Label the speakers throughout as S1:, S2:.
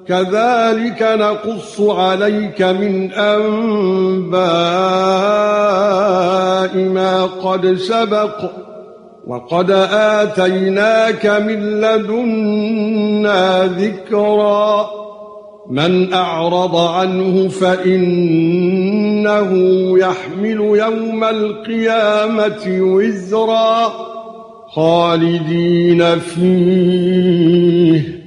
S1: كذلك نقص عليك من أنباء ما قد سبق وقد آتيناك من لدنا ذكرا من أعرض عنه فإنه يحمل يوم القيامة وزرا خالدين فيه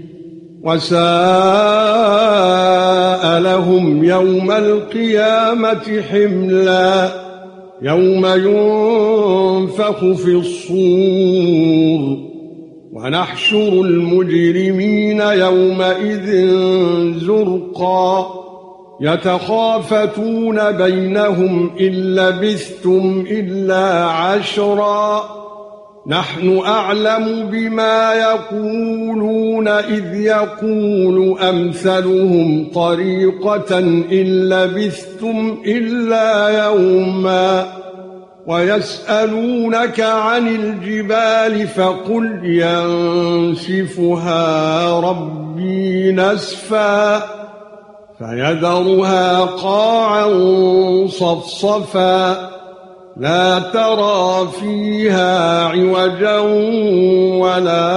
S1: وساء لهم يوم القيامة حملا يوم ينفخ في الصور ونحشر المجرمين يومئذ زرقا يتخافتون بينهم إن لبثتم إلا عشرا نحن أعلم بما يقولون إذ يقول أمثلهم طريقة إن لبثتم إلا يوما ويسألونك عن الجبال فقل ينسفها ربي نسفا فيذرها قاعا صفصفا لا ترى فيها عوجا ولا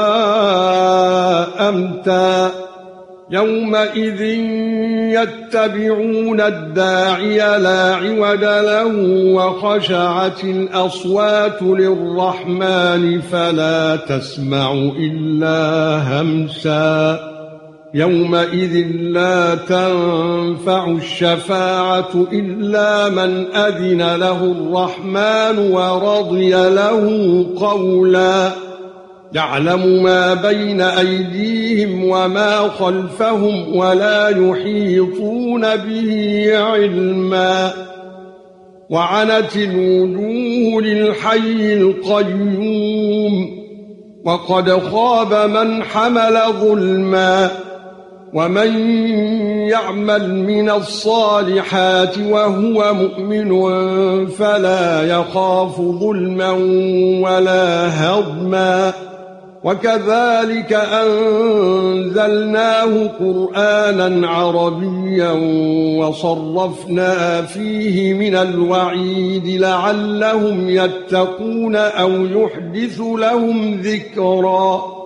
S1: أمتا يومئذ يتبعون الداعي لا عوج له وخشعت الأصوات للرحمن فلا تسمع إلا همسا يومئذ لا تنفع الشفاعة إلا من أذن له الرحمن ورضي له قولا يعلم ما بين أيديهم وما خلفهم ولا يحيطون به علما وعنت الوجوه للحي القيوم وقد خاب من حمل ظلما ومن يعمل من الصالحات وهو مؤمن فلا يخاف ظلما ولا هضما وكذلك أنزلناه قرآنا عربيا وصرفنا فيه من الوعيد لعلهم يتقون أو يحدث لهم ذكرا